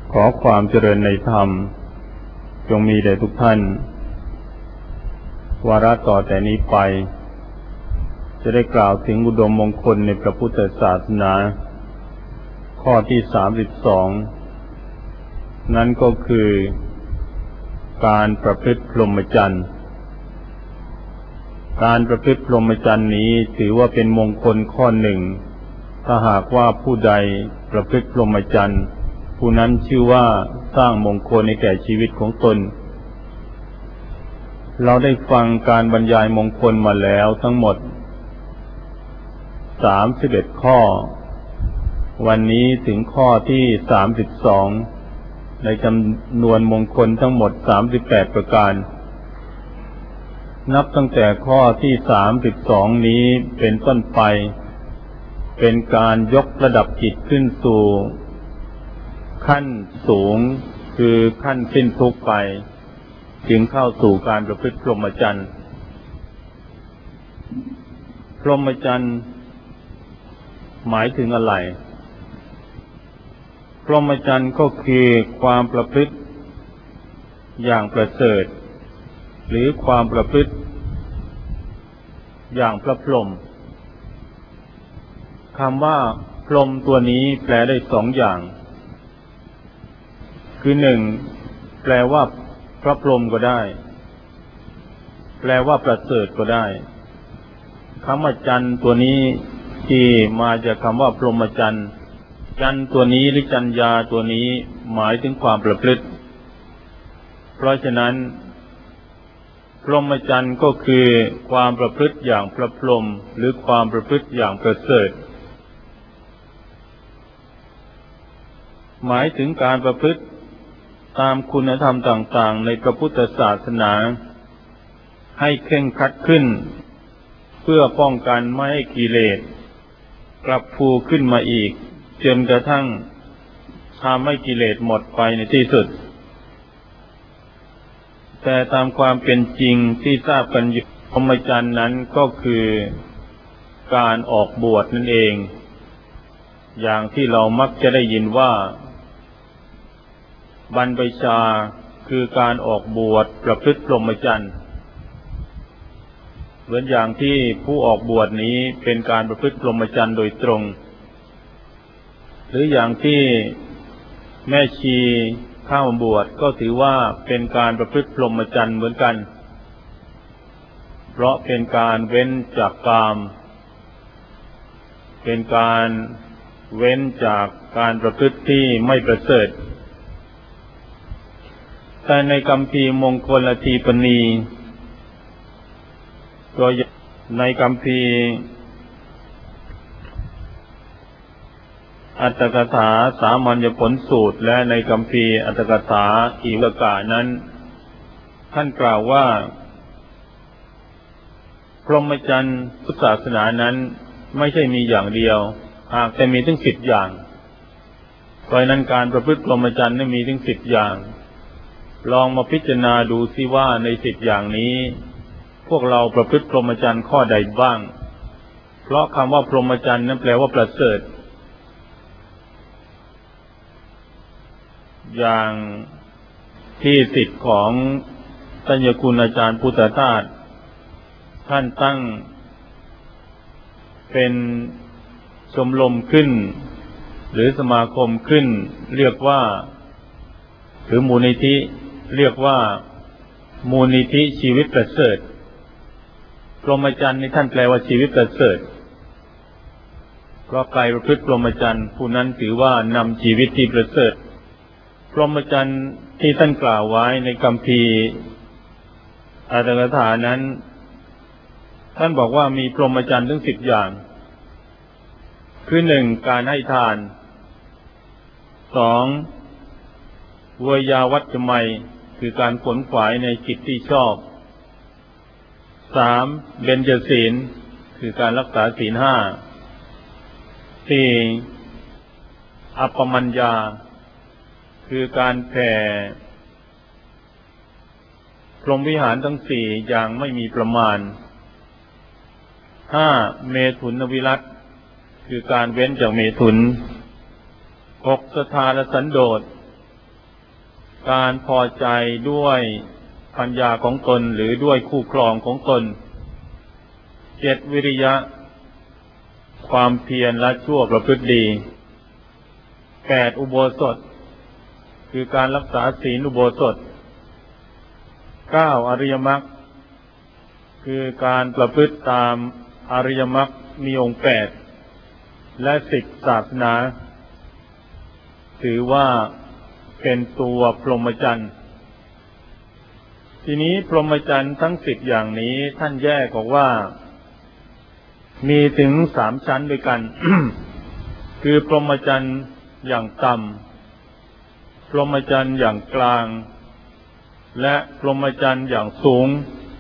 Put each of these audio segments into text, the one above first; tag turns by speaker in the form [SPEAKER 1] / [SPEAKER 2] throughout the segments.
[SPEAKER 1] ขอความเจริญในธรรมจงมีแด่ทุกท่านวาระต่อแต่นี้ไปจะได้กล่าวถึงอุดมมงคลในพระพุทธศาสนาข้อที่32นั่นก็คือการประพฤติพรหมจรรย์การประพฤติพรหมจรรย์นี้ถือว่าเป็นมงคลข้อหนึ่งถ้าหากว่าผู้ใดประพฤติพรหมจรรย์ผู้นั้นชื่อว่าสร้างมงคลในแก่ชีวิตของตนเราได้ฟังการบรรยายมงคลมาแล้วทั้งหมด31ข้อวันนี้ถึงข้อที่32ในจำนวนมงคลทั้งหมด38ประการนับตั้งแต่ข้อที่32นี้เป็นต้นไปเป็นการยกระดับจิตขึ้นสู่ขั้นสูงคือขั้นสิ้นทุกข์ไปจึงเข้าสู่การประพฤติพรหมจรรย์พรหมจรรย์หมายถึงอะไรพรหมจรรย์ก็คือความประพฤติอย่างประเสริฐหรือความประพฤติอย่างพระพรหมคำว่าพรหมตัวนี้แปลได้สองอย่างคือหนึ่งแปลว่าพระพรหมก็ได้แปลว่าประเสริฐก็ได้คำว่าจรรย์ตัวนี้ที่มาจากคำว่าพรหมจรรย์จรรย์ตัวนี้หรือจัญญาตัวนี้หมายถึงความประพฤติเพราะฉะนั้นพรหมจรรย์ก็คือความประพฤติอย่างพระพรหมหรือความประพฤติอย่างประเสริฐหมายถึงการประพฤติตามคุณธรรมต่างๆในพระพุทธศาสนาให้เคร่งครัดขึ้นเพื่อป้องกันไม่ให้กิเลสกลับฟูขึ้นมาอีกจนกระทั่งทำให้กิเลสหมดไปในที่สุดแต่ตามความเป็นจริงที่ทราบกันอยู่พรหมจรรย์นั้นก็คือการออกบวชนั่นเองอย่างที่เรามักจะได้ยินว่าบรรพชาคือการออกบวชประพฤติพรหมจรรย์เหมือนอย่างที่ผู้ออกบวชนี้เป็นการประพฤติพรหมจรรย์โดยตรงหรืออย่างที่แม่ชีเข้าบวชก็ถือว่าเป็นการประพฤติพรหมจรรย์เหมือนกันเพราะเป็นการเว้นจากกามเป็นการเว้นจากการประพฤติที่ไม่ประเสริฐแต่ในคัมภีร์มงคลทีปณีตัวในคัมภีร์อัตถกถาสามัญญผลสูตรและในคัมภีร์อัตถกถาอีวกานั้นท่านกล่าวว่าพรหมจรรย์พุทธศาสนานั้นไม่ใช่มีอย่างเดียวหากแต่มีถึง10อย่างเพราะนั้นการประพฤติพรหมจรรย์นั้นมีถึง10อย่างลองมาพิจารณาดูสิว่าใน10อย่างนี้พวกเราประพฤติพรหมจรรย์ข้อใดบ้างเพราะคำว่าพรหมจรรย์นั้นแปลว่าประเสริฐอย่างที่ศิษย์ของท่านเจ้าคุณอาจารย์พุทธทาสท่านตั้งเป็นชมรมขึ้นหรือสมาคมขึ้นเรียกว่าหรือมูลนิธิเรียกว่ามูลนิธิชีวิตประเสริฐพรหมจรรย์นี่ท่านแปลว่าชีวิตประเสริฐเพราะใครประพฤติพรหมจรรย์ผู้นั้นถือว่านำชีวิตที่ประเสริฐพรหมจรรย์ที่ท่านกล่าวไว้ในคัมภีร์อัตถกถานั้นท่านบอกว่ามีพรหมจรรย์ถึง10อย่างคือ1การให้ทาน2วยาวัจจะไมยคือการขวนขวายในกิจที่ชอบ3เบญจศีลคือการรักษาศีล5 4อัปปมัญญาคือการแผ่พรหมวิหารทั้ง4อย่างไม่มีประมาณ5เมถุนวิรัตคือการเว้นจากเมถุน6สทธานสันโดษการพอใจด้วยปัญญาของตนหรือด้วยคู่ครองของตน 7. วิริยะความเพียรละชั่วประพฤติดี 8. อุโบสถคือการรักษาศีลอุโบสถ 9. อริยมรรคคือการประพฤติตามอริยมรรคมีองค์ 8 และ 10. ศาสนาถือว่าเป็นตัวพรหมจรรย์ทีนี้พรหมจรรย์ทั้ง10อย่างนี้ท่านแยกออกว่ามีถึง3ชั้นด้วยกัน คือพรหมจรรย์อย่างต่ำพรหมจรรย์อย่างกลางและพรหมจรรย์อย่างสูง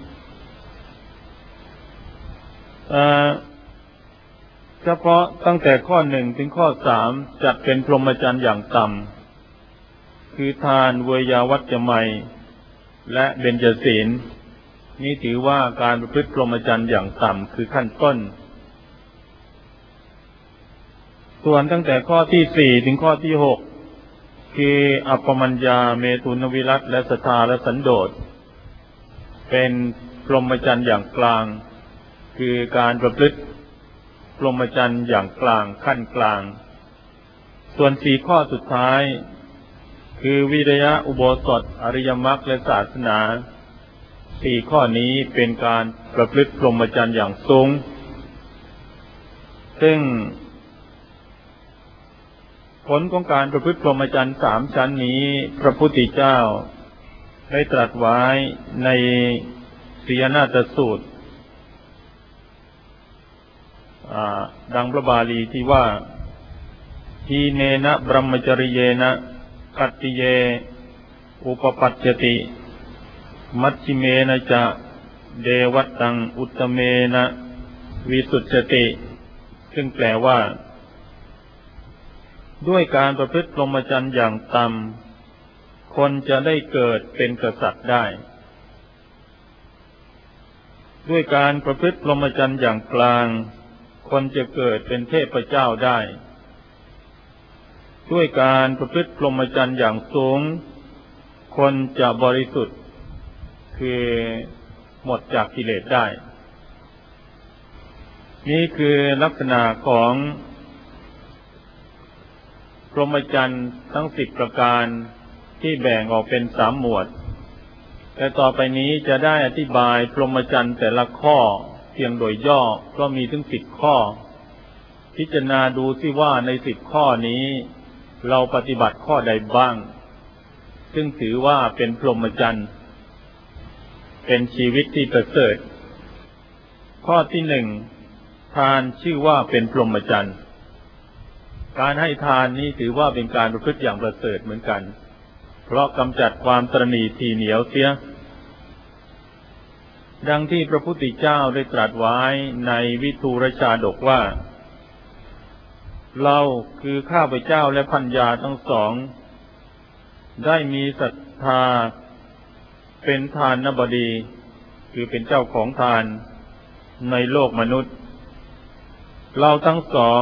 [SPEAKER 1] เฉพาะตั้งแต่ข้อ1ถึงข้อ3จัดเป็นพรหมจรรย์อย่างต่ำคือทานเวยาวัจจะไมยและเบญจศีลนี่ถือว่าการประพฤติพรหมจรรย์อย่างต่ำคือขั้นต้นส่วนตั้งแต่ข้อที่4ถึงข้อที่6คืออัปปมัญญาเมตุนวิรัตและศรัทธาและสันโดษเป็นพรหมจรรย์อย่างกลางคือการประพฤติพรหมจรรย์อย่างกลางขั้นกลางส่วน4ข้อสุดท้ายคือวิริยะอุโบสถอริยมรรคและศาสนา4ข้อนี้เป็นการประพฤติพรหมจรรย์อย่างสูงซึ่งผลของการประพฤติพรหมจรรย์3ชั้นนี้พระพุทธเจ้าได้ตรัสไว้ในสีหนาฏสูตรดังพระบาลีที่ว่าทีเนนะบรมจริเยนะคัตติเยอุปปัจจติมัชฌิเมนะจะเดวัตตังอุตตเมนะวิสุทธติซึ่งแปลว่าด้วยการประพฤติพรหมจรรย์อย่างต่ำคนจะได้เกิดเป็นกษัตริย์ได้ด้วยการประพฤติพรหมจรรย์อย่างกลางคนจะเกิดเป็นเทพเจ้าได้ด้วยการประพฤติพรหมจรรย์อย่างสูงคนจะบริสุทธิ์คือหมดจากกิเลสได้นี่คือลักษณะของพรหมจรรย์ทั้ง10ประการที่แบ่งออกเป็น3หมวดแต่ต่อไปนี้จะได้อธิบายพรหมจรรย์แต่ละข้อเพียงโดยย่อก็มีถึง10ข้อพิจารณาดูซิว่าใน10ข้อนี้เราปฏิบัติข้อใดบ้างซึ่งถือว่าเป็นพรหมจรรย์เป็นชีวิตที่ประเสริฐข้อที่1ทานชื่อว่าเป็นพรหมจรรย์การให้ทานนี้ถือว่าเป็นการประพฤติอย่างประเสริฐเหมือนกันเพราะกำจัดความตระหนี่ทีเหนียวเสียดังที่พระพุทธเจ้าได้ตรัสไว้ในวิทูรชาดกว่าเราคือข้าพเจ้าและพัญญาทั้งสองได้มีศรัทธาเป็นทานบดีคือเป็นเจ้าของทานในโลกมนุษย์เราทั้งสอง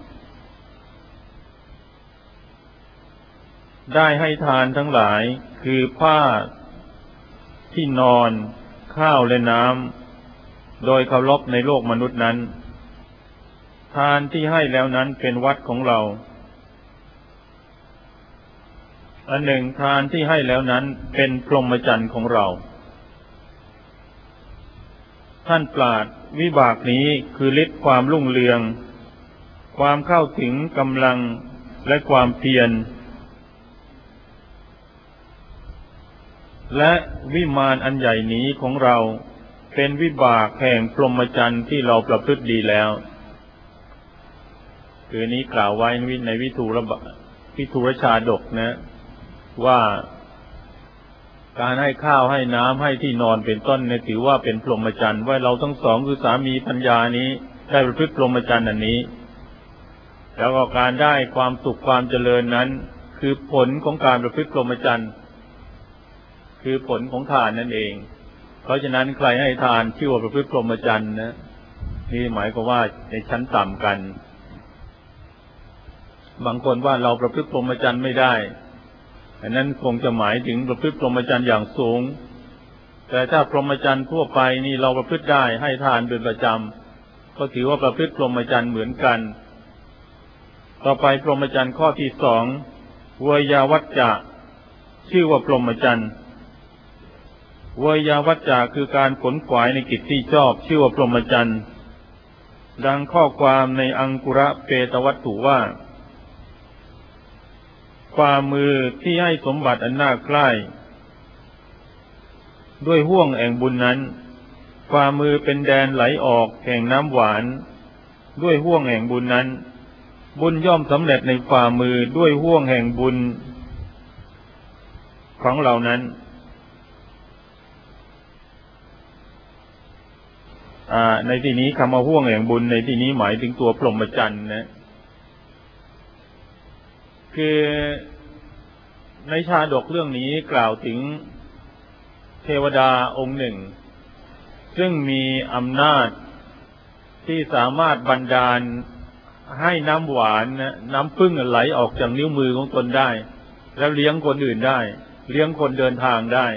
[SPEAKER 1] ได้ให้ทานทั้งหลายคือผ้าที่นอนข้าวและน้ำโดยเคารพในโลกมนุษย์นั้นทานที่ให้แล้วนั้นเป็นวัดของเราอันหนึ่งทานที่ให้แล้วนั้นเป็นพรหมจรรย์ของเราท่านปราชญ์วิบากนี้คือฤทธิ์ความรุ่งเรืองความเข้าถึงกำลังและความเพียรและวิมานอันใหญ่นี้ของเราเป็นวิบากแห่งพรหมจรรย์ที่เราประพฤติดีแล้วคือนี้กล่าวไว้ในวิทูรชาดกนะว่าการให้ข้าวให้น้ำให้ที่นอนเป็นต้นเนี่ยถือว่าเป็นพรหมจรรย์ว่าเราทั้งสองคือสามีภรรยานี้ได้ประพฤติพรหมจรรย์อันนี้แล้วก็การได้ความสุขความเจริญนั้นคือผลของการประพฤติพรหมจรรย์คือผลของทานนั่นเองเพราะฉะนั้นใครให้ทานชื่อว่าประพฤติพรหมจรรย์นะนี่หมายความว่าในชั้นต่ำกันบางคนว่าเราประพฤติพรหมจรรย์ไม่ได้อันนั้นคงจะหมายถึงประพฤติพรหมจรรย์อย่างสูงแต่ถ้าพรหมจรรย์ทั่วไปนี่เราประพฤติได้ให้ทานเป็นประจำก็ถือว่าประพฤติพรหมจรรย์เหมือนกันต่อไปพรหมจรรย์ข้อที่สองเวยาวัจจะชื่อว่าพรหมจรรย์เวยาวัจจะคือการขนขวายในกิจที่ชอบชื่อว่าพรหมจรรย์ดังข้อความในอังคุระเปตวัตถุว่าฝ่ามือที่ให้สมบัติอันน่าใคร่ด้วยห่วงแห่งบุญนั้นฝ่ามือเป็นแดนไหลออกแห่งน้ำหวานด้วยห่วงแห่งบุญนั้นบุญย่อมสำเร็จในฝ่ามือด้วยห่วงแห่งบุญของเหล่านั้นในที่นี้คำว่าห่วงแห่งบุญในที่นี้หมายถึงตัวพรหมจรรย์นะคือในชาดกเรื่องนี้กล่าวถึงเทวดาองค์หนึ่งซึ่งมีอำนาจที่สามารถบันดาลให้น้ำหวานน้ำผึ้งไหลออกจากนิ้วมือของตนได้แล้วเลี้ยงคนอื่นได้เลี้ยงคนเดินทางได้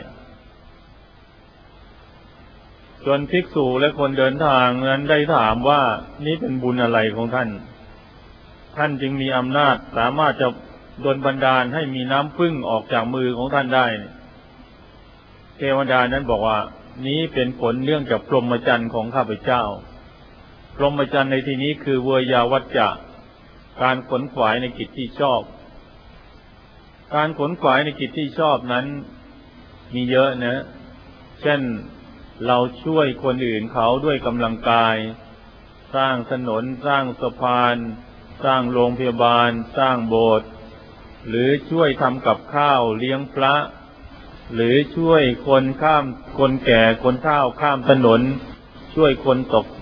[SPEAKER 1] ส่วนภิกษุและคนเดินทางนั้นได้ถามว่านี้เป็นบุญอะไรของท่านท่านจึงมีอำนาจสามารถจะดลบันดาลให้มีน้ำผึ้งออกจากมือของท่านได้เทวดานั้นบอกว่านี้เป็นผลเนื่องจากพรหมจรรย์ของข้าพเจ้าพรหมจรรย์ในที่นี้คือเวยาวัจจะการขนขวายในกิจที่ชอบการขนขวายในกิจที่ชอบนั้นมีเยอะนะเช่นเราช่วยคนอื่นเขาด้วยกำลังกายสร้างถนนสร้างสะพานสร้างโรงพยาบาลสร้างโบสถ์หรือช่วยทำกับข้าวเลี้ยงพระหรือช่วยคนแก่คนเฒ่าข้ามถนนช่วยคนตก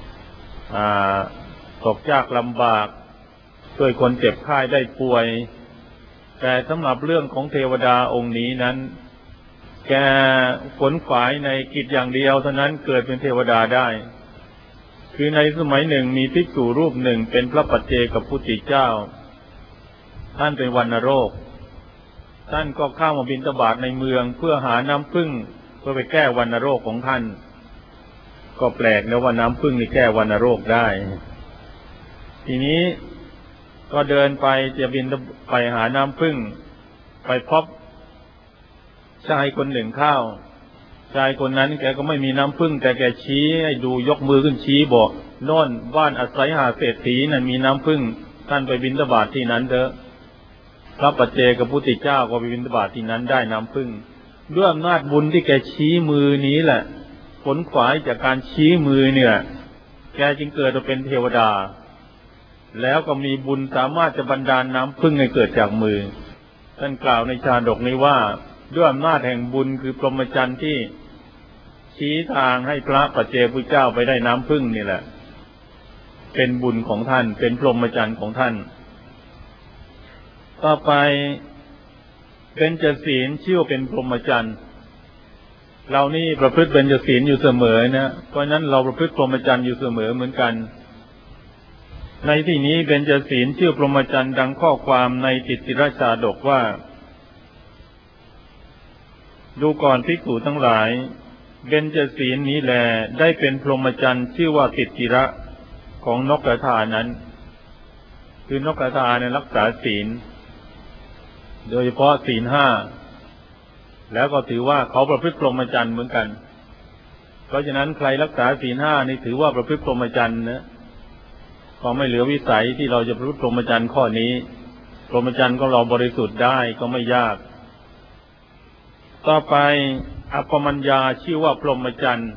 [SPEAKER 1] ยากลำบากช่วยคนเจ็บไข้ได้ป่วยแต่สำหรับเรื่องของเทวดาองค์นี้นั้นแกขนขวายในกิจอย่างเดียวเท่านั้นเกิดเป็นเทวดาได้คือในสมัยหนึ่งมีภิกษุรูปหนึ่งเป็นพระปัจเจกพุทธเจ้าท่านเป็นวัณโรคท่านก็เข้ามาบิณฑบาตในเมืองเพื่อหาน้ำผึ้งเพื่อไปแก้วัณโรคของท่านก็แปลกนะว่าน้ำผึ้งนี่แก้วัณโรคได้ทีนี้ก็เดินไปจะบิณฑบาตไปหาน้ำผึ้งไปพบชายคนหนึ่งเข้าชายคนนั้นแกก็ไม่มีน้ำผึ้งแต่แกชี้ให้ดูยกมือขึ้นชี้บอกโน่นบ้านอาศัยหาเศรษฐีนั่นมีน้ำผึ้งท่านไปบิณฑบาตที่นั้นเถอะพระปัจเจกพุทธเจ้าก็ไปบิณฑบาตที่นั้นได้น้ำผึ้งด้วยอำนาจบุญที่แกชี้มือนี้แหละผลขวายจากการชี้มือเนี่ยแกจึงเกิดมาเป็นเทวดาแล้วก็มีบุญสามารถจะบันดาลน้ำผึ้งให้เกิดจากมือท่านกล่าวในชาดกนี้ว่าด้วยอำนาจแห่งบุญคือพรหมจรรย์ที่ชี้ทางให้พระปัจเจกพุทธเจ้าไปได้น้ำผึ้งนี่แหละเป็นบุญของท่านเป็นพรหมจรรย์ของท่านต่อไปเบญจศีลชื่อว่าเป็นพรหมจรรย์เรานี่ประพฤติเบญจศีลอยู่เสมอนะเพราะฉะนั้นเราประพฤติพรหมจรรย์อยู่เสมอเหมือนกันในที่นี้เบญจศีลชื่อพรหมจรรย์ดังข้อความในติติรชาดกว่าดูก่อนภิกษุทั้งหลายเบญจศีลนี้แลได้เป็นพรหมจรรย์ชื่อว่าติติระของนกกระทานั้นคือนกกระทาในรักษาศีลโดยเฉพาะศีลห้าแล้วก็ถือว่าเขาประพฤติพรหมจรรย์เหมือนกันเพราะฉะนั้นใครรักษาศีลห้านี่ถือว่าประพฤติพรหมจรรย์นะก็ไม่เหลือวิสัยที่เราจะประพฤติพรหมจรรย์ข้อนี้พรหมจรรย์ของเราบริสุทธิ์ได้ก็ไม่ยากต่อไปอัปปมัญญาชื่อว่าพรหมจรรย์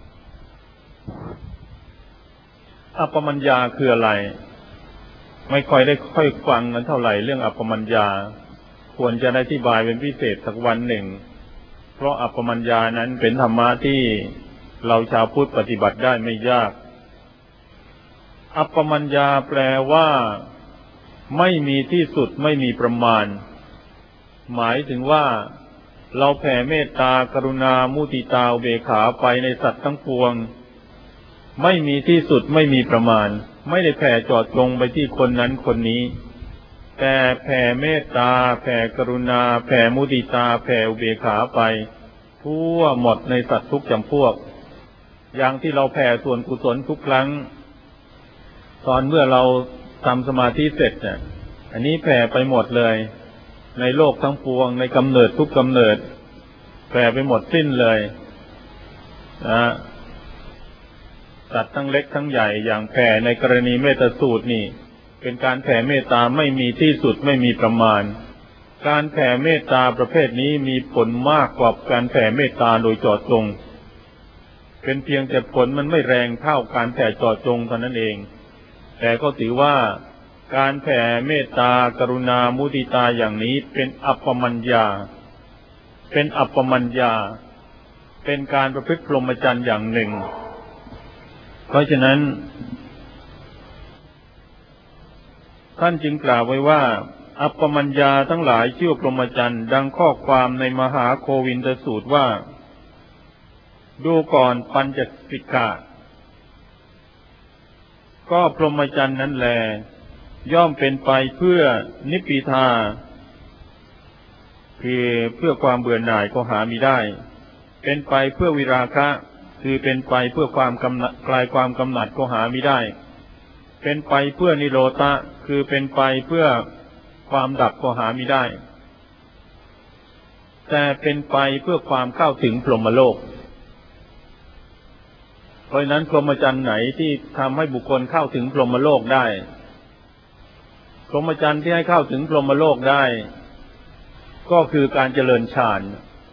[SPEAKER 1] อัปปมัญญาคืออะไรไม่ค่อยได้ค่อยฟังกันเท่าไหร่เรื่องอัปปมัญญาควรจะได้อธิบายเป็นพิเศษสักวันหนึ่งเพราะอัปปมัญญานั้นเป็นธรรมะที่เราชาวพุทธปฏิบัติได้ไม่ยากอัปปมัญญาแปลว่าไม่มีที่สุดไม่มีประมาณหมายถึงว่าเราแผ่เมตตากรุณามุทิตาอุเบกขาไปในสัตว์ทั้งปวงไม่มีที่สุดไม่มีประมาณไม่ได้แผ่เจาะจงไปที่คนนั้นคนนี้แต่แผ่เมตตาแผ่กรุณาแผ่มุทิตาแผ่อุเบกขาไปทั่วหมดในสัตว์ทุกจำพวกอย่างที่เราแผ่ส่วนกุศลทุกครั้งตอนเมื่อเราทำสมาธิเสร็จเนี่ยอันนี้แผ่ไปหมดเลยในโลกทั้งปวงในกำเนิดทุกกำเนิดแผ่ไปหมดสิ้นเลยนะสัตว์ทั้งเล็กทั้งใหญ่อย่างแผ่ในกรณีเมตตาสูตรนี่เป็นการแผ่เมตตาไม่มีที่สุดไม่มีประมาณการแผ่เมตตาประเภทนี้มีผลมากกว่าการแผ่เมตตาโดยเจาะจงเป็นเพียงแต่ผลมันไม่แรงเท่าการแผ่เจาะจงเท่านั้นเองแต่ก็ถือว่าการแผ่เมตตากรุณามุทิตาอย่างนี้เป็นอัปปมัญญาเป็นการประพฤติพรหมจรรย์อย่างหนึ่งเพราะฉะนั้นท่านจึงกล่าวไว้ว่าอัปปมัญญาทั้งหลายชื่อพรหมจรรย์ดังข้อความในมหาโควินทสูตรว่าดูก่อนปัญจสิกขาก็พรหมจรรย์นั้นแลย่อมเป็นไปเพื่อนิพพิทาคือเพื่อความเบื่อหน่ายก็หามิได้เป็นไปเพื่อวิราคะคือเป็นไปเพื่อความคลายความกำหนัดก็หามิได้เป็นไปเพื่อนิโรธะคือเป็นไปเพื่อความดับก็หามิได้แต่เป็นไปเพื่อความเข้าถึงพรหมโลกเพราะฉะนั้นพรหมจรรย์ไหนที่ทำให้บุคคลเข้าถึงพรหมโลกได้พรหมจรรย์ที่ให้เข้าถึงพรหมโลกได้ก็คือการเจริญฌาน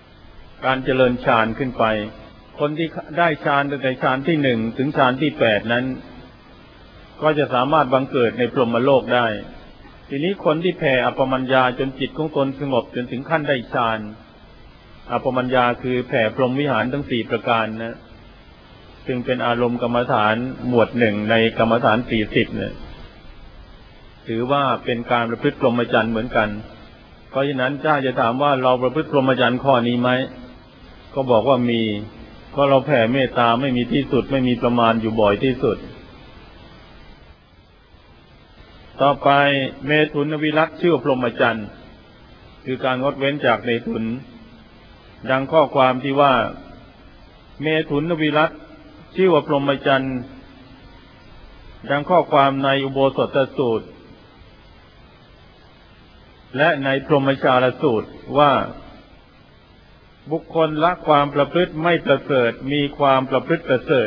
[SPEAKER 1] ขึ้นไปคนที่ได้ฌานตั้งแต่ฌานที่1ถึงฌานที่8นั้นก็จะสามารถบังเกิดในพรหมโลกได้ทีนี้คนที่แผ่อัปปมัญญาจนจิตของตนสงบจนถึงขั้นได้ฌานอัปปมัญญาคือแผ่พรหมวิหารทั้ง4ประการนะซึ่งเป็นอารมณ์กรรมฐานหมวด1ในกรรมฐาน40เนี่ยถือว่าเป็นการประพฤติพรหมจรรย์เหมือนกันเพราะฉะนั้นถ้าจะถามว่าเราประพฤติพรหมจรรย์ข้อนี้ไหมก็บอกว่ามีเพราะเราแผ่เมตตาไม่มีที่สุดไม่มีประมาณอยู่บ่อยที่สุดต่อไปเมถุนวิรัติชื่อพรหมจรรย์คือการงดเว้นจากเมถุนดังข้อความที่ว่าเมถุนวิรัติชื่อว่าพรหมจรรย์ดังข้อความในอุโบสถสูตรและในพรหมจารสูตรว่าบุคคลละความประพฤติไม่ประเสริฐมีความประพฤติประเสริฐ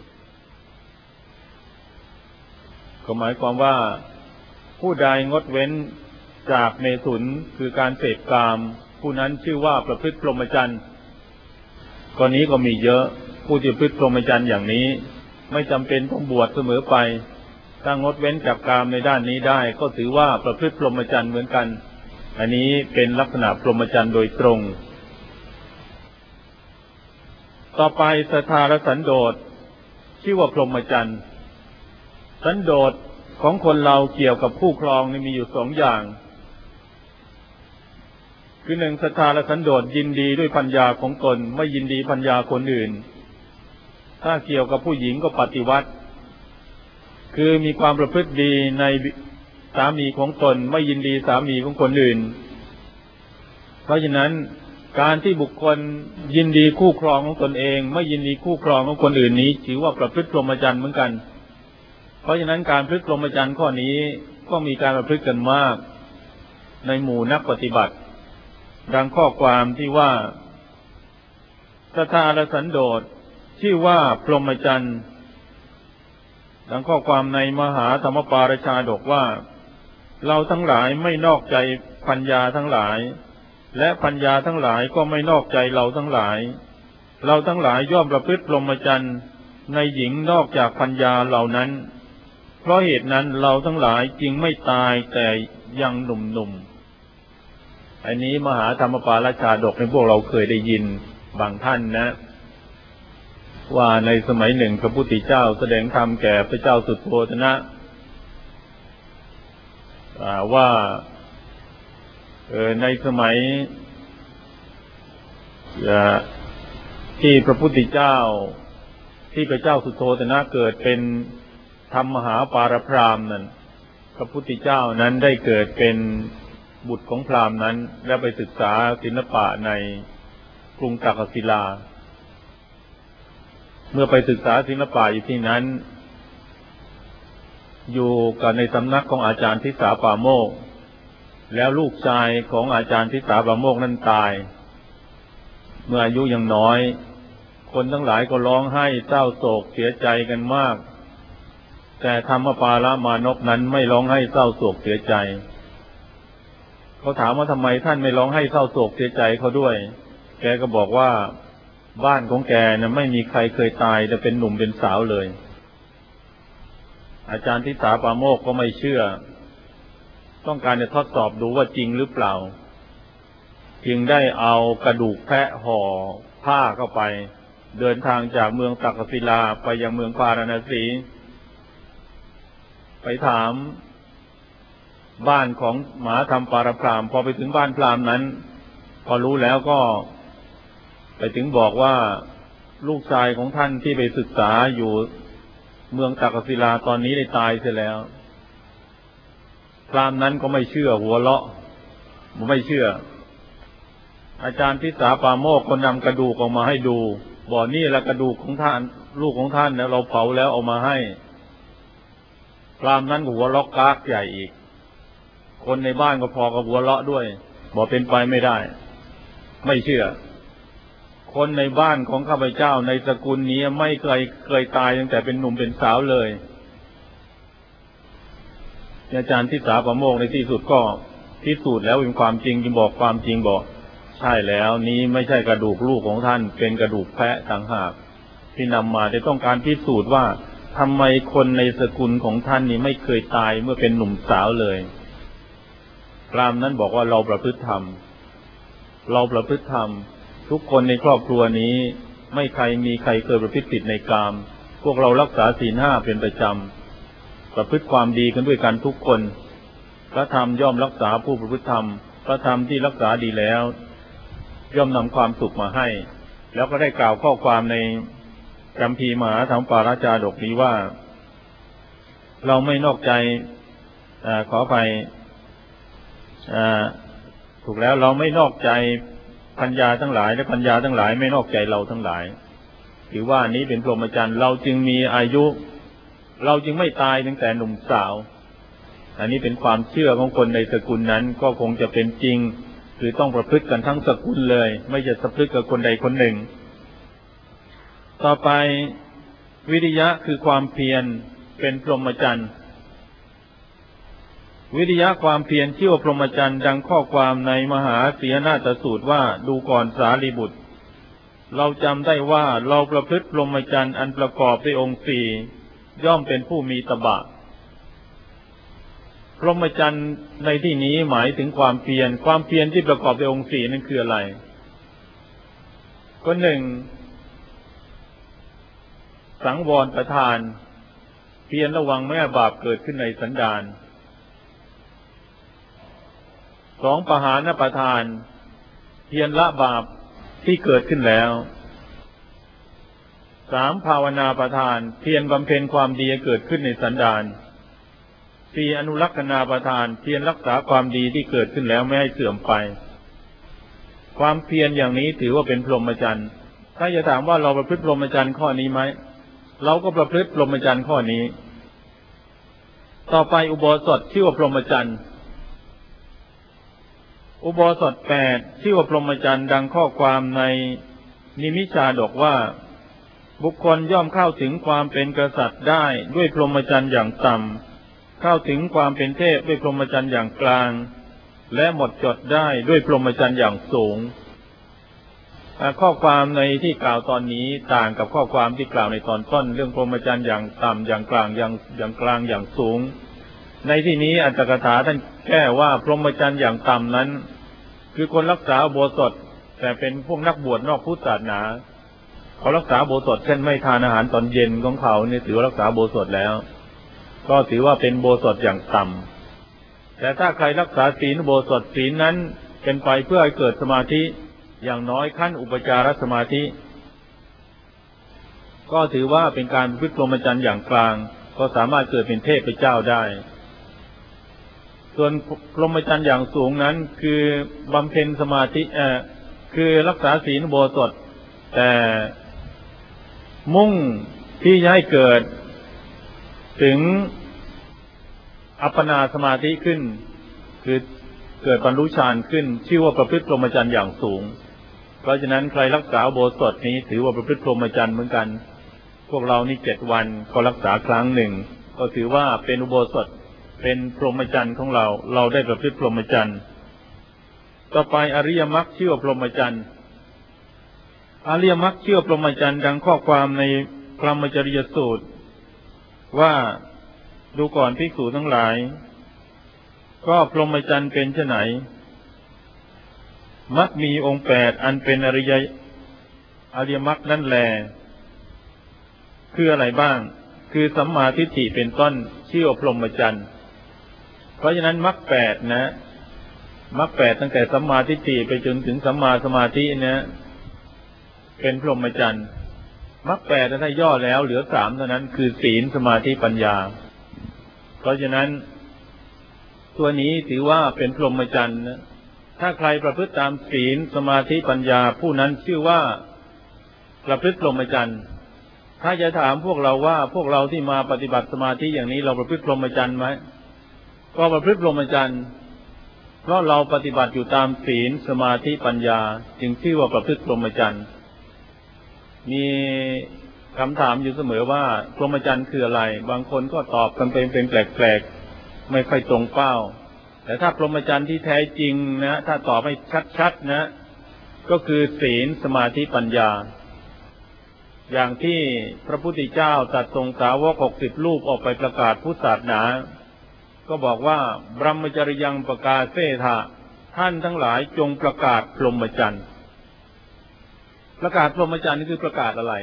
[SPEAKER 1] ก็หมายความว่าผู้ใดงดเว้นจากเมถุนคือการเสพกามผู้นั้นชื่อว่าประพฤติพรหมจรรย์กรณีก็มีเยอะผู้ที่ประพฤติพรหมจรรย์อย่างนี้ไม่จำเป็นต้องบวชเสมอไปถ้างดเว้นจากกามในด้านนี้ได้ก็ถือว่าประพฤติพรหมจรรย์เหมือนกันอันนี้เป็นลักษณะพรหมจรรย์โดยตรงต่อไปสัทธารสันโดษชื่อว่าพรหมจรรย์สันโดษของคนเราเกี่ยวกับคู่ครองนี่มีอยู่2อย่างคือ1สัทธารสันโดษยินดีด้วยภรรยาของตนไม่ยินดีภรรยาคนอื่นถ้าเกี่ยวกับผู้หญิงก็ปฏิวัติคือมีความประพฤติดีในสามีของตนไม่ยินดีสามีของคนอื่นเพราะฉะนั้นการที่บุคคลยินดีคู่ครองของตนเองไม่ยินดีคู่ครองของคนอื่นนี้ถือว่าประพฤติพรหมจรรย์เหมือนกันเพราะฉะนั้นการประพฤติพรหมจรรย์ข้อนี้ก็มีการประพฤติกันมากในหมู่นักปฏิบัติดังข้อความที่ว่าสัทธารสันโดษชื่อว่าพรหมจรรย์ดังข้อความในมหาธรรมปาราชาดกว่าเราทั้งหลายไม่นอกใจภรรยาทั้งหลายและภรรยาทั้งหลายก็ไม่นอกใจเราทั้งหลายเราทั้งหลายย่อมประพฤติพรหมจรรย์ในหญิงนอกจากภรรยาเหล่านั้นเพราะเหตุนั้นเราทั้งหลายจึงไม่ตายแต่ยังหนุ่มๆอันนี้มหาธรรมปาราชาดกในพวกเราเคยได้ยินบางท่านนะว่าในสมัยหนึ่งพระพุทธเจ้าแสดงธรรมแก่พระเจ้าสุโธทนะว่าในสมัยที่พระพุทธเจ้าที่พระเจ้าสุโธทนะเกิดเป็นธรรมมหาปารพรามนั้นพระพุทธเจ้านั้นได้เกิดเป็นบุตรของพราหมณ์นั้นและไปศึกษาศิลปะในกรุงตักศิลาเมื่อไปศึกษาศิลปะอยู่ที่นั้นอยู่กับในสำนักของอาจารย์ทิสาปาโมกข์แล้วลูกชายของอาจารย์ทิสาปาโมกข์นั้นตายเมื่ออายุยังน้อยคนทั้งหลายก็ร้องไห้เศร้าโศกเสียใจกันมากแต่ธรรมปาลมานพนั้นไม่ร้องไห้เศร้าโศกเสียใจเขาถามว่าทำไมท่านไม่ร้องไห้เศร้าโศกเสียใจเขาด้วยแกก็บอกว่าบ้านของแกน่ะไม่มีใครเคยตายแต่เป็นหนุ่มเป็นสาวเลยอาจารย์ทิสาปาโมกข์ก็ไม่เชื่อต้องการจะทดสอบดูว่าจริงหรือเปล่าจึงได้เอากระดูกแพะห่อผ้าเข้าไปเดินทางจากเมืองตักศิลาไปยังเมืองพาราณสีไปถามบ้านของมหาธรรมปารพรามพอไปถึงบ้านพราหมณ์นั้นพอรู้แล้วก็ไปถึงบอกว่าลูกชายของท่านที่ไปศึกษาอยู่เมืองตักศิลาตอนนี้ได้ตายเสียแล้วพราหมณ์นั้นก็ไม่เชื่อหัวเราะไม่เชื่ออาจารย์ทิสาปาโมกข์ก็นำกระดูกออกมาให้ดูบอกนี่แหละกระดูกของท่านลูกของท่านเนี่ยเราเผาแล้วเอามาให้พราหมณ์นั้นก็หัวเราะกากใหญ่อีกคนในบ้านก็พอกับหัวเราะด้วยบอกเป็นไปไม่ได้ไม่เชื่อคนในบ้านของข้าพเจ้าในสกุลนี้ไม่เคยตายตั้งแต่เป็นหนุ่มเป็นสาวเลยอาจารย์ทิสาปาโมกข์ในที่สุดก็พิสูจน์แล้วเป็นความจริงจึงบอกความจริงบอกใช่แล้วนี้ไม่ใช่กระดูกลูกของท่านเป็นกระดูกแพะต่างหากที่นำมาได้ต้องการพิสูจน์ว่าทำไมคนในสกุลของท่านนี้ไม่เคยตายเมื่อเป็นหนุ่มสาวเลยพราหมณ์นั้นบอกว่าเราประพฤติธรรมทุกคนในครอบครัวนี้ไม่มีใครเคยประพฤติผิดในกามพวกเรารักษาศีล 5เป็นประจำประพฤติความดีกันด้วยกันทุกคนพระธรรมย่อมรักษาผู้ประพฤติธรรมพระธรรมที่รักษาดีแล้วย่อมนำความสุขมาให้แล้วก็ได้กล่าวข้อความในคัมภีร์มหาธรรมปาราชาดกนี้ว่าเราไม่นอกใจขอไปถูกแล้วเราไม่นอกใจปัญญาทั้งหลายและปัญญาทั้งหลายไม่นอกใจเราทั้งหลายถือว่านี้เป็นพรหมจรรย์เราจึงมีอายุเราจึงไม่ตายตั้งแต่หนุ่มสาวอันนี้เป็นความเชื่อของคนในสกุลนั้นก็คงจะเป็นจริงคือต้องประพฤติกันทั้งสกุลเลยไม่จะประพฤติกับคนใดคนหนึ่งต่อไปวิริยะคือความเพียรเป็นพรหมจรรย์วิริยะความเพียรชื่อว่าพรหมจรรย์ดังข้อความในมหาสีหนาฏสูตรว่าดูก่อนสารีบุตรเราจำได้ว่าเราประพฤติพรหมจรรย์อันประกอบด้วยองค์สี่ย่อมเป็นผู้มีตบะพรหมจรรย์ในที่นี้หมายถึงความเพียรที่ประกอบด้วยองค์สี่นั่นคืออะไรข้อหนึ่งสังวรประทานเพียรระวังไม่ให้บาปเกิดขึ้นในสันดานสองปหานประทานเพียรละบาปที่เกิดขึ้นแล้วสามภาวนาประทานเพียรบำเพ็ญความดีเกิดขึ้นในสันดานสี่อนุรักษณาประทานเพียรรักษาความดีที่เกิดขึ้นแล้วไม่ให้เสื่อมไปความเพียรอย่างนี้ถือว่าเป็นพรหมจรรย์ถ้าจะถามว่าเราประพฤติพรหมจรรย์ข้อนี้ไหมเราก็ประพฤติพรหมจรรย์ข้อนี้ต่อไปอุโบสถชื่อว่าพรหมจรรย์อุโบสถ8ชื่อว่าพรหมจรรย์ดังข้อความในนิมิชาดกว่าบุคคลย่อมเข้าถึงความเป็นกษัตริย์ได้ด้วยพรหมจรรย์อย่างต่ำเข้าถึงความเป็นเทพด้วยพรหมจรรย์อย่างกลางและหมดจดได้ด้วยพรหมจรรย์อย่างสูงข้อความในที่กล่าวตอนนี้ต่างกับข้อความที่กล่าวในตอนต้นเรื่องพรหมจรรย์อย่างต่ำอย่างกลางอย่างกลางอย่างสูงในที่นี้อัตถกถาท่านแก้ว่าพรหมจรรย์อย่างต่ำนั้นคือคนรักษาอุโบสถแต่เป็นพวกนักบวชนอกพุทธศาสนาเขารักษาอุโบสถเช่นไม่ทานอาหารตอนเย็นของเขาเนี่ยถือว่ารักษาอุโบสถแล้วก็ถือว่าเป็นอุโบสถอย่างต่ำแต่ถ้าใครรักษาศีลอุโบสถศีลนั้นเป็นไปเพื่อให้เกิดสมาธิอย่างน้อยขั้นอุปจารสมาธิก็ถือว่าเป็นการประพฤติพรหมจรรย์อย่างกลางก็สามารถเกิดเป็นเทพเจ้าได้ส่วนพรหมจรรย์อย่างสูงนั้นคือบำเพ็ญสมาธิคือรักษาศีลอุโบสถแต่มุ่งที่จะให้เกิดถึงอัปปนาสมาธิขึ้นคือเกิดบรรลุฌานขึ้นชื่อว่าประพฤติพรหมจรรย์อย่างสูงเพราะฉะนั้นใครรักษาอุโบสถนี้ถือว่าประพฤติพรหมจรรย์เหมือนกันพวกเรานี่7 วันก็รักษาครั้งหนึ่งก็ถือว่าเป็นอุโบสถเป็นพรหมจรรย์ของเราได้ประพฤติพรหมจรรย์ต่อไปอริยมรรคชื่อว่าพรหมจรรย์อริยมรรคชื่อว่าพรหมจรรย์ดังข้อความในพรหมจริยสูตรว่าดูก่อนภิกษุทั้งหลายก็พรหมจรรย์เป็นไฉนมรรคมีองค์8อันเป็นอริยมรรคนั่นแลคืออะไรบ้างคือสัมมาทิฏฐิเป็นต้นชื่อว่าพรหมจรรย์เพราะฉะนั้นมรรค8นะมรรค8ตั้งแต่สัมมาทิฏฐิไปจนถึงสัมมาสมาธินะเป็นพรหมจรรย์มรรค8ถ้าย่อแล้วเหลือ3เท่านั้นคือศีลสมาธิปัญญาเพราะฉะนั้นตัวนี้ถือว่าเป็นพรหมจรรย์นะถ้าใครประพฤติตามศีลสมาธิปัญญาผู้นั้นชื่อว่าประพฤติพรหมจรรย์ถ้าจะถามพวกเราว่าพวกเราที่มาปฏิบัติสมาธิอย่างนี้เราประพฤติพรหมจรรย์ไหมก็ประพฤติพรหมจรรย์เพราะเราปฏิบัติอยู่ตามศีลสมาธิปัญญาจึงชื่อว่าประพฤติพรหมจรรย์มีคำถามอยู่เสมอว่าพรหมจรรย์คืออะไรบางคนก็ตอบกันเป็นแปลกๆไม่ค่อยตรงเป้าแต่ถ้าพรหมจรรย์ที่แท้จริงนะถ้าตอบให้ชัดๆนะก็คือศีลสมาธิปัญญาอย่างที่พระพุทธเจ้าตรัสทรงสาวก60 รูปออกไปประกาศพุทธศาสนาก็บอกว่าบรมจริยังประกาศเสถะท่านทั้งหลายจงประกาศพรหมจรรย์ประกาศพรหมจรรย์นี่คือประกาศอะไร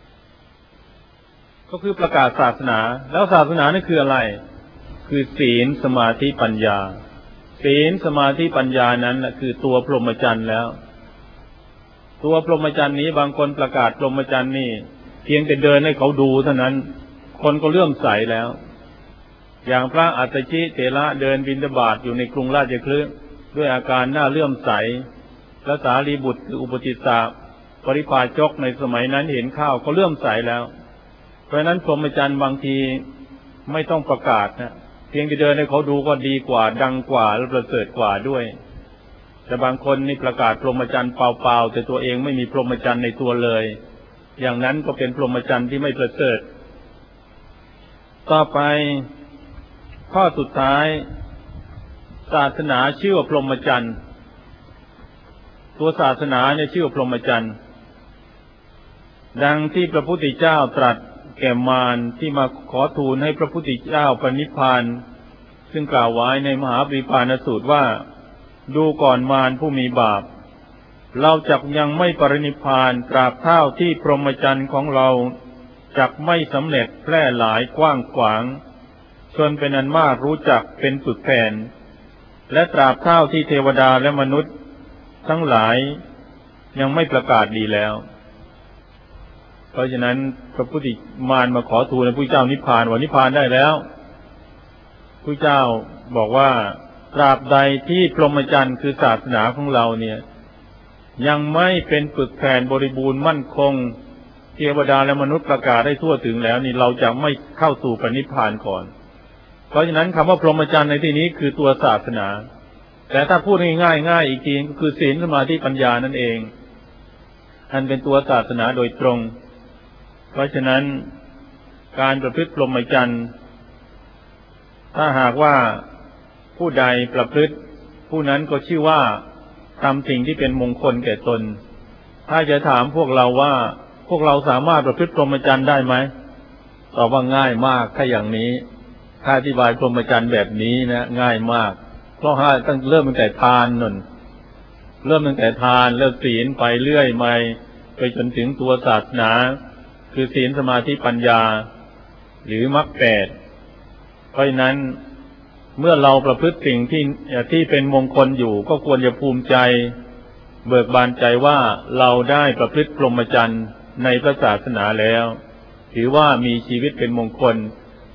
[SPEAKER 1] ก็คือประกาศศาสนาแล้วศาสนานี่คืออะไรคือศีลสมาธิปัญญาศีลสมาธิปัญญานั้นคือตัวพรหมจรรย์แล้วตัวพรหมจรรย์นี้บางคนประกาศพรหมจรรย์นี่เพียงแต่เดินให้เขาดูเท่านั้นคนก็เลื่อมใสแล้วอย่างพระอัตชิเถระเดินบิณฑบาตอยู่ในกรุงราชคฤห์ด้วยอาการน่าเลื่อมใสพระสารีบุตรคืออุปติสสะปริพาชกในสมัยนั้นเห็นข้าวก็เลื่อมใสแล้วเพราะนั้นพรหมจรรย์บางทีไม่ต้องประกาศนะเพียงแต่เดินให้เขาดูก็ดีกว่าดังกว่าและประเสริฐกว่าด้วยแต่บางคนนี่ประกาศพรหมจรรย์เปล่าๆแต่ตัวเองไม่มีพรหมจรรย์ในตัวเลยอย่างนั้นก็เป็นพรหมจรรย์ที่ไม่ประเสริฐต่อไปข้อสุดท้ายศาสนาชื่อว่าพรหมจรรย์ตัวศาสนาเนี่ยชื่อว่าพรหมจรรย์ดังที่พระพุทธเจ้าตรัสแก่มารที่มาขอทูลให้พระพุทธเจ้าปรินิพพานซึ่งกล่าวไว้ในมหาปรินิพพานสูตรว่าดูก่อนมารผู้มีบาปเราจักยังไม่ปรินิพพานตราบเท่าที่พรหมจรรย์ของเราจักไม่สำเร็จแพร่หลายกว้างขวางชนเป็นอันมากรู้จักเป็นสุดแผ่นและตราบเท่าที่เทวดาและมนุษย์ทั้งหลายยังไม่ประกาศดีแล้วเพราะฉะนั้นพระพุทธมารมาขอทูลให้พระเจ้านิพพานว่านิพพานได้แล้วพระเจ้าบอกว่าตราบใดที่พรหมจรรย์คือศาสนาของเราเนี่ยยังไม่เป็นปึกแผ่นบริบูรณ์มั่นคงเทวดาและมนุษย์ประกาศได้ทั่วถึงแล้วนี่เราจะไม่เข้าสู่ปณิพพานก่อนเพราะฉะนั้นคำว่าพรหมจรรย์ในที่นี้คือตัวศาสนาแต่ถ้าพูดง่ายๆอีกทีก็คือศีลสมาธิปัญญานั่นเองอันเป็นตัวศาสนาโดยตรงเพราะฉะนั้นการประพฤติพรหมจรรย์ถ้าหากว่าผู้ใดประพฤติผู้นั้นก็ชื่อว่าทำสิ่งที่เป็นมงคลแก่ตนถ้าจะถามพวกเราว่าพวกเราสามารถประพฤติพรหมจรรย์ได้ไหมตอบว่าง่ายมากถ้าอย่างนี้ถ้าอธิบายพรหมจรรย์แบบนี้นะง่ายมากเพราะตั้งเริ่มตั้งแต่ทานนั่นเริ่มตั้งแต่ทานแล้วศีลไปเรื่อยไปจนถึงตัวศาสนาคือศีลสมาธิปัญญาหรือมรรค8เพราะฉะนั้นเมื่อเราประพฤติสิ่งที่เป็นมงคลอยู่ก็ควรจะภูมิใจเบิกบานใจว่าเราได้ประพฤติพรหมจรรย์ในพระศาสนาแล้วถือว่ามีชีวิตเป็นมงคล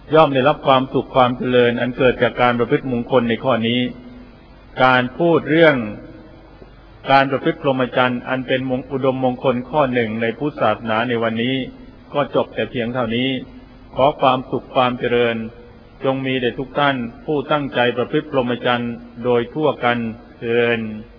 [SPEAKER 1] ย่อมได้รับความสุขความเจริญอันเกิดจากการประพฤติมงคลในข้อนี้การพูดเรื่องการประพฤติพรหมจรรย์อันเป็นอุดมมงคลข้อหนึ่งในพุทธศาสนาในวันนี้ก็จบแต่เพียงเท่านี้ขอความสุขความเจริญจงมีแด่ทุกท่านผู้ตั้งใจประพฤติพรหมจรรย์โดยทั่วกันเทอญ